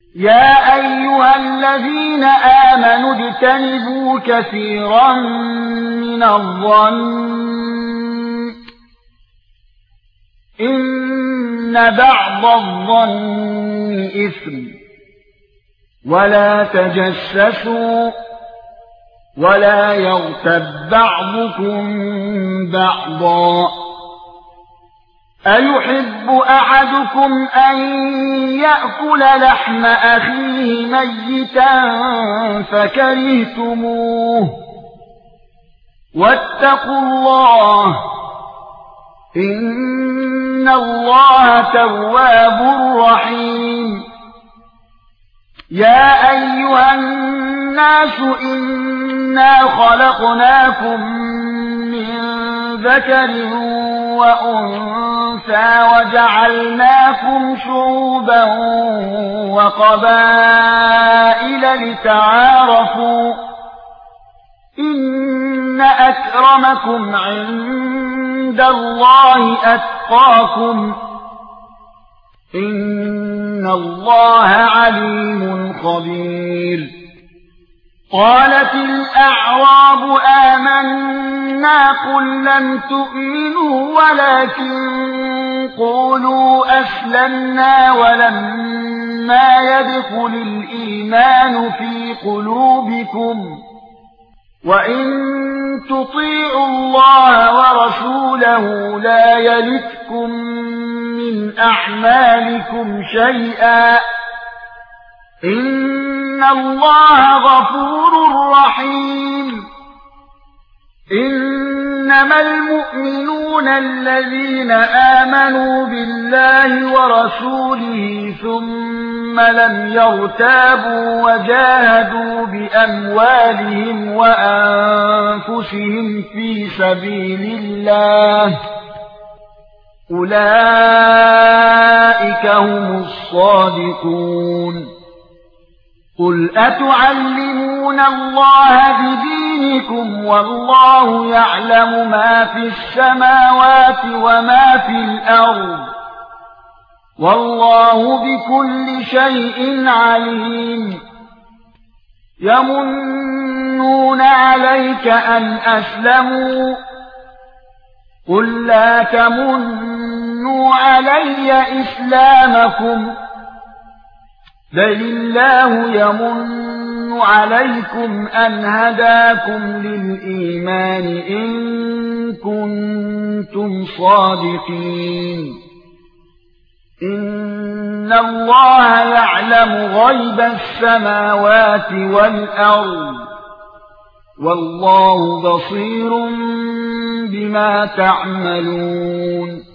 يا أيها الذين آمنوا اجتنبوا كثيرا من الظن إن بعض الظن إثم ولا تجسسوا ولا يغتب بعضكم بعضا أيحب أحدكم أن يأكل لحم أخيه ميتا فكرهتموه واتقوا الله إن الله تواب رحيم يا أيها الناس إنا خلقناكم من ذكر وأنثى وجعلناكم شعوبا وقبائل لتعارفوا إن أكرمكم عند الله أتقاكم إن الله عليم خبير قالت الأعراب آمنا قل لم تؤمنوا ولكن قولوا أسلمنا ولما يدخل الإيمان في قلوبكم وإن تطيعوا الله ورسوله لا يلتكم من أعمالكم شيئا إن الله غفور رحيم إنما المؤمنون الذين آمنوا بالله ورسوله ثم لم يرتابوا وجاهدوا بأموالهم وأنفسهم في سبيل الله أولئك هم الصادقون قل أتعلمون الله بدينكم والله يعلم ما في السماوات وما في الأرض والله بكل شيء عليم يمنون عليك أن أسلموا قل لا تمنوا علي إسلامكم بل الله يمن عليكم أن هداكم للإيمان إن كنتم صادقين إن الله يعلم غيب السماوات والأرض والله بصير بما تعملون